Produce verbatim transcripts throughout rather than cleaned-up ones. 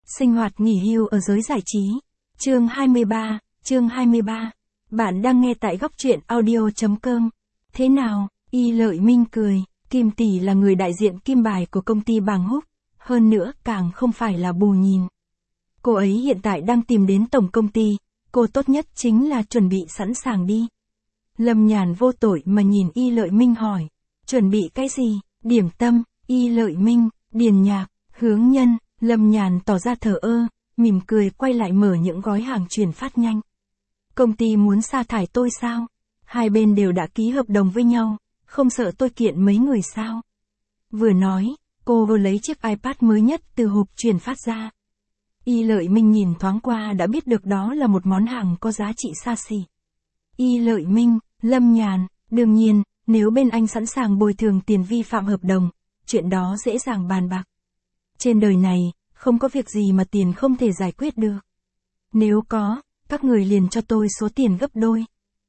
Sinh hoạt nghỉ hưu ở giới giải trí. Chương hai mươi ba, chương hai mươi ba. Bạn đang nghe tại góc truyện audio chấm com. Thế nào? Y Lợi Minh cười, Kim Tỷ là người đại diện kim bài của công ty Bàng Húc, hơn nữa càng không phải là bù nhìn. Cô ấy hiện tại đang tìm đến tổng công ty, cô tốt nhất chính là chuẩn bị sẵn sàng đi. Lâm Nhàn vô tội mà nhìn Y Lợi Minh hỏi, chuẩn bị cái gì? Điểm tâm, Y Lợi Minh, điền nhạc, hướng nhân. Lâm Nhàn tỏ ra thờ ơ, mỉm cười quay lại mở những gói hàng chuyển phát nhanh. Công ty muốn sa thải tôi sao? Hai bên đều đã ký hợp đồng với nhau, không sợ tôi kiện mấy người sao? Vừa nói, cô vừa lấy chiếc iPad mới nhất từ hộp chuyển phát ra. Y Lợi Minh nhìn thoáng qua đã biết được đó là một món hàng có giá trị xa xỉ. Y Lợi Minh, Lâm Nhàn, đương nhiên, nếu bên anh sẵn sàng bồi thường tiền vi phạm hợp đồng, chuyện đó dễ dàng bàn bạc. Trên đời này, không có việc gì mà tiền không thể giải quyết được. Nếu có, các người liền cho tôi số tiền gấp đôi.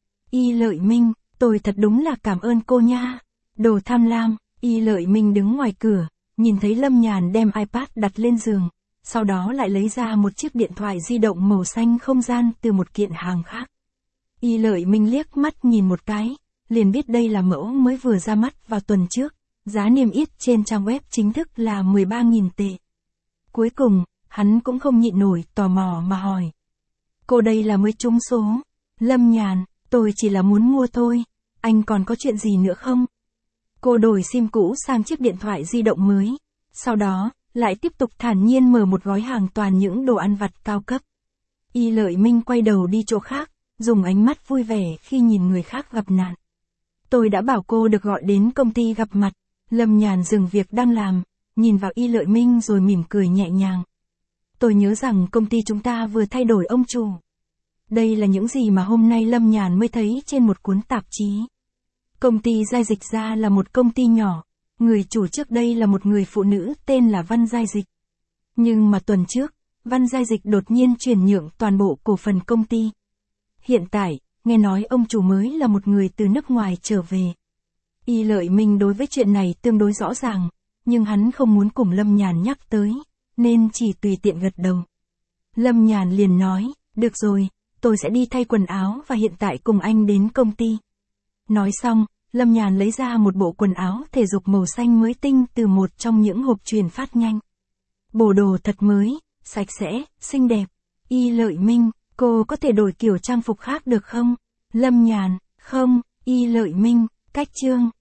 Y Lợi Minh, tôi thật đúng là cảm ơn cô nha. Đồ tham lam. Y Lợi Minh đứng ngoài cửa, nhìn thấy Lâm Nhàn đem iPad đặt lên giường, sau đó lại lấy ra một chiếc điện thoại di động màu xanh không gian từ một kiện hàng khác. Y Lợi Minh liếc mắt nhìn một cái, liền biết đây là mẫu mới vừa ra mắt vào tuần trước, giá niêm yết trên trang web chính thức là mười ba nghìn tệ. Cuối cùng, hắn cũng không nhịn nổi tò mò mà hỏi. Cô đây là mới trúng số. Lâm Nhàn, tôi chỉ là muốn mua thôi, anh còn có chuyện gì nữa không? Cô đổi sim cũ sang chiếc điện thoại di động mới, sau đó, lại tiếp tục thản nhiên mở một gói hàng toàn những đồ ăn vặt cao cấp. Y Lợi Minh quay đầu đi chỗ khác, dùng ánh mắt vui vẻ khi nhìn người khác gặp nạn. Tôi đã bảo cô được gọi đến công ty gặp mặt. Lâm Nhàn dừng việc đang làm, nhìn vào Y Lợi Minh rồi mỉm cười nhẹ nhàng. Tôi nhớ rằng công ty chúng ta vừa thay đổi ông chủ. Đây là những gì mà hôm nay Lâm Nhàn mới thấy trên một cuốn tạp chí. Công ty Giai Dịch ra là một công ty nhỏ, người chủ trước đây là một người phụ nữ tên là Văn Giai Dịch. Nhưng mà tuần trước, Văn Giai Dịch đột nhiên chuyển nhượng toàn bộ cổ phần công ty. Hiện tại, nghe nói ông chủ mới là một người từ nước ngoài trở về. Y Lợi Minh đối với chuyện này tương đối rõ ràng, nhưng hắn không muốn cùng Lâm Nhàn nhắc tới, nên chỉ tùy tiện gật đầu. Lâm Nhàn liền nói, được rồi, tôi sẽ đi thay quần áo và hiện tại cùng anh đến công ty. Nói xong, Lâm Nhàn lấy ra một bộ quần áo thể dục màu xanh mới tinh từ một trong những hộp chuyển phát nhanh. Bộ đồ thật mới, sạch sẽ, xinh đẹp. Y Lợi Minh, cô có thể đổi kiểu trang phục khác được không? Lâm Nhàn, không. Y Lợi Minh, cách chương.